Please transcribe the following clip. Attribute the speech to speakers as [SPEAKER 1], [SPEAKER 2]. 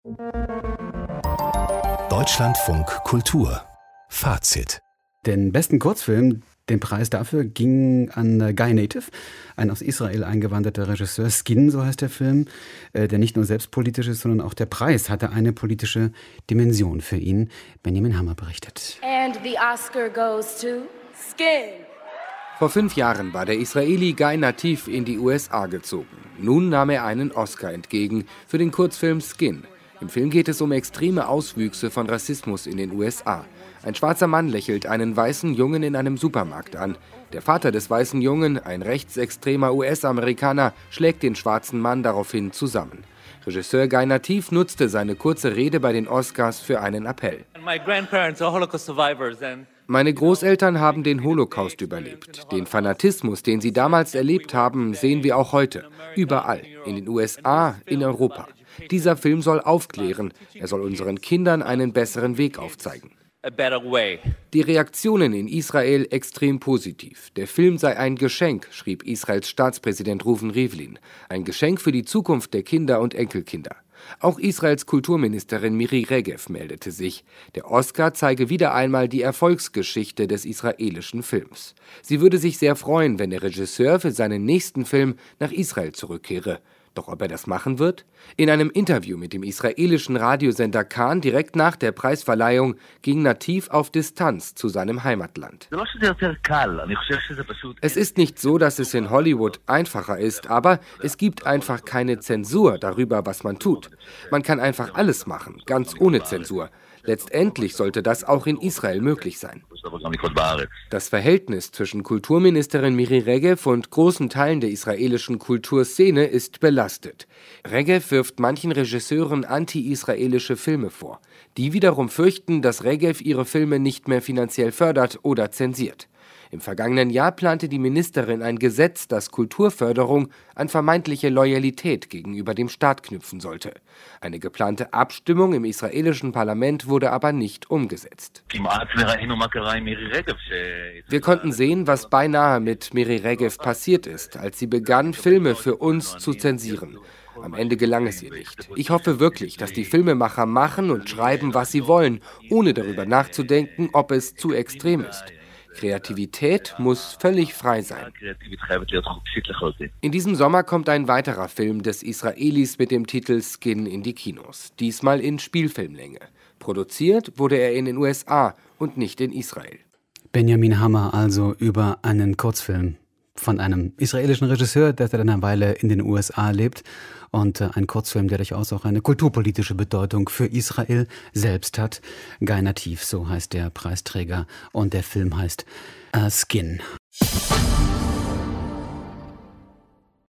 [SPEAKER 1] Deutschlandfunk Kultur Fazit.
[SPEAKER 2] Den besten Kurzfilm, den Preis dafür ging an Guy Native, ein aus Israel eingewanderter Regisseur. Skin, so heißt der Film, der nicht nur selbst politisch ist, sondern auch der Preis hatte eine politische Dimension für ihn. Benjamin Hammer berichtet.
[SPEAKER 3] And the Oscar goes to Skin.
[SPEAKER 4] Vor 5 Jahren war der Israeli Guy Native in die USA gezogen. Nun nahm er einen Oscar entgegen für den Kurzfilm Skin. Im Film geht es um extreme Auswüchse von Rassismus in den USA. Ein schwarzer Mann lächelt einen weißen Jungen in einem Supermarkt an. Der Vater des weißen Jungen, ein rechtsextremer US-Amerikaner, schlägt den schwarzen Mann daraufhin zusammen. Regisseur Guy Native nutzte seine kurze Rede bei den Oscars für einen Appell. Meine Großeltern haben den Holocaust überlebt. Den Fanatismus, den sie damals erlebt haben, sehen wir auch heute. Überall. In den USA, in Europa. Dieser Film soll aufklären. Er soll unseren Kindern einen besseren Weg aufzeigen. Die Reaktionen in Israel extrem positiv. Der Film sei ein Geschenk, schrieb Israels Staatspräsident Reuven Rivlin. Ein Geschenk für die Zukunft der Kinder und Enkelkinder. Auch Israels Kulturministerin Miri Regev meldete sich. Der Oscar zeige wieder einmal die Erfolgsgeschichte des israelischen Films. Sie würde sich sehr freuen, wenn der Regisseur für seinen nächsten Film nach Israel zurückkehre. Doch ob er das machen wird? In einem Interview mit dem israelischen Radiosender Kan direkt nach der Preisverleihung ging Native auf Distanz zu seinem Heimatland. Es ist nicht so, dass es in Hollywood einfacher ist, aber es gibt einfach keine Zensur darüber, was man tut. Man kann einfach alles machen, ganz ohne Zensur. Letztendlich sollte das auch in Israel möglich sein. Das Verhältnis zwischen Kulturministerin Miri Regev und großen Teilen der israelischen Kulturszene ist belastet. Regev wirft manchen Regisseuren anti-israelische Filme vor. Die wiederum fürchten, dass Regev ihre Filme nicht mehr finanziell fördert oder zensiert. Im vergangenen Jahr plante die Ministerin ein Gesetz, das Kulturförderung an vermeintliche Loyalität gegenüber dem Staat knüpfen sollte. Eine geplante Abstimmung im israelischen Parlament wurde aber nicht umgesetzt. Wir konnten sehen, was beinahe mit Miri Regev passiert ist, als sie begann, Filme für uns zu zensieren. Am Ende gelang es ihr nicht. Ich hoffe wirklich, dass die Filmemacher machen und schreiben, was sie wollen, ohne darüber nachzudenken, ob es zu extrem ist. Kreativität muss völlig frei sein. In diesem Sommer kommt ein weiterer Film des Israelis mit dem Titel Skin in die Kinos, diesmal in Spielfilmlänge. Produziert wurde er in den USA und nicht in Israel.
[SPEAKER 2] Benjamin Hammer also über einen Kurzfilm von einem israelischen Regisseur, der seit einer Weile in den USA lebt, und ein Kurzfilm, der durchaus auch eine kulturpolitische Bedeutung für Israel selbst hat. Guy Native, so heißt der Preisträger, und der Film heißt Skin.